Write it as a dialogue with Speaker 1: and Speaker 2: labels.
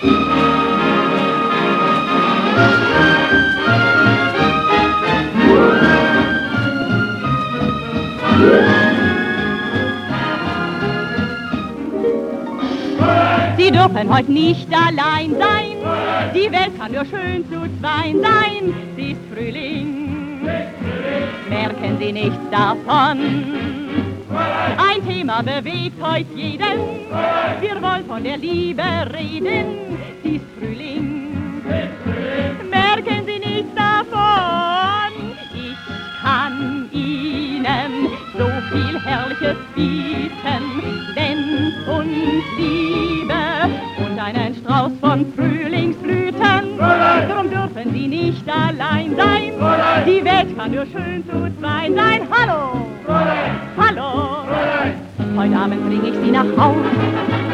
Speaker 1: Sie dürfen heute nicht allein sein, die Welt kann nur schön zu zweien sein. Sie ist Frühling, merken Sie nichts davon. Ein Thema bewegt heute jeden, wir wollen von der Liebe reden. Sie ist Frühling, merken Sie nichts davon. Ich kann Ihnen so viel Herrliches bieten, wenn's uns Liebe und einen Strauß von Frühlingsblüten. Darum dürfen Sie nicht allein sein, die Welt kann nur schön zu zweien sein. Hallo, hallo, heute Abend bring ich Sie nach Haus.